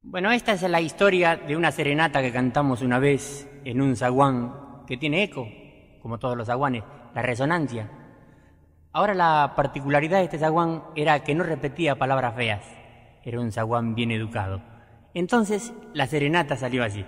Bueno, esta es la historia de una serenata que cantamos una vez en un zaguán que tiene eco, como todos los zaguanes, la resonancia. Ahora la particularidad de este zaguán era que no repetía palabras feas, era un zaguán bien educado. Entonces la serenata salió así.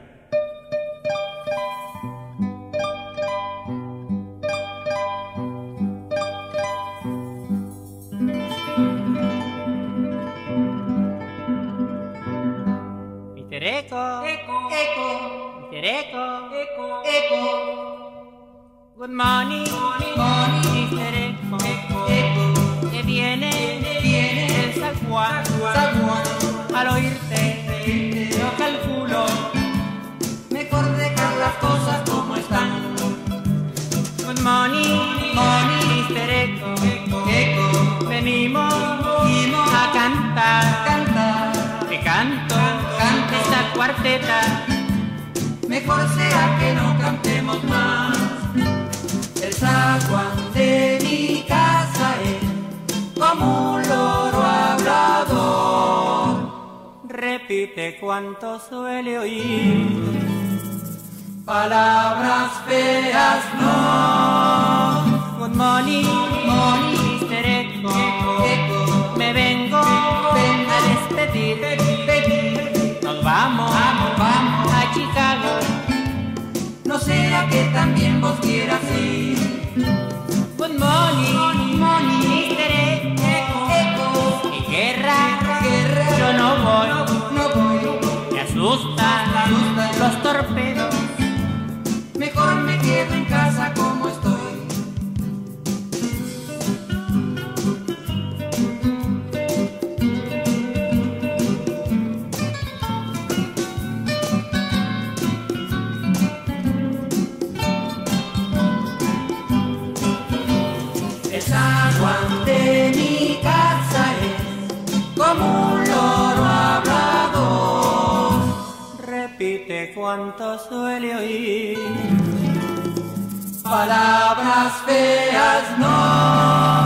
Mr. Eco, Eco, eco, Mr. Eco, eco, eco. good morning, Morning, Mr. Eco, eco, que viene viene el zaguán. zaguán. Al oírte, yo calculo, Mejor dejar las cosas como están. good morning, Mr. Eco, Eco, venimos venimos a cantar. cantar. Te canto Canto. esta cuarteta, Mejor será que no cantemos más. El zaguán de mi casa es como un loro hablador. repite cuanto suele oír. Palabras feas no. Good morning, Morning, Mr. Eco, eco, me vengo a despedir. pedir. Nos vamos Vamos, a Chicago. no sea que también vos quieras ir. Good morning, Mr. Eco, Eco, en guerra guerra, yo no voy. no voy. Me asustan los torpedos. Mejor me quedo en casa como estoy. El zaguán de mi casa es como un loro hablador. Repite cuanto suele oír. Palabras feas no.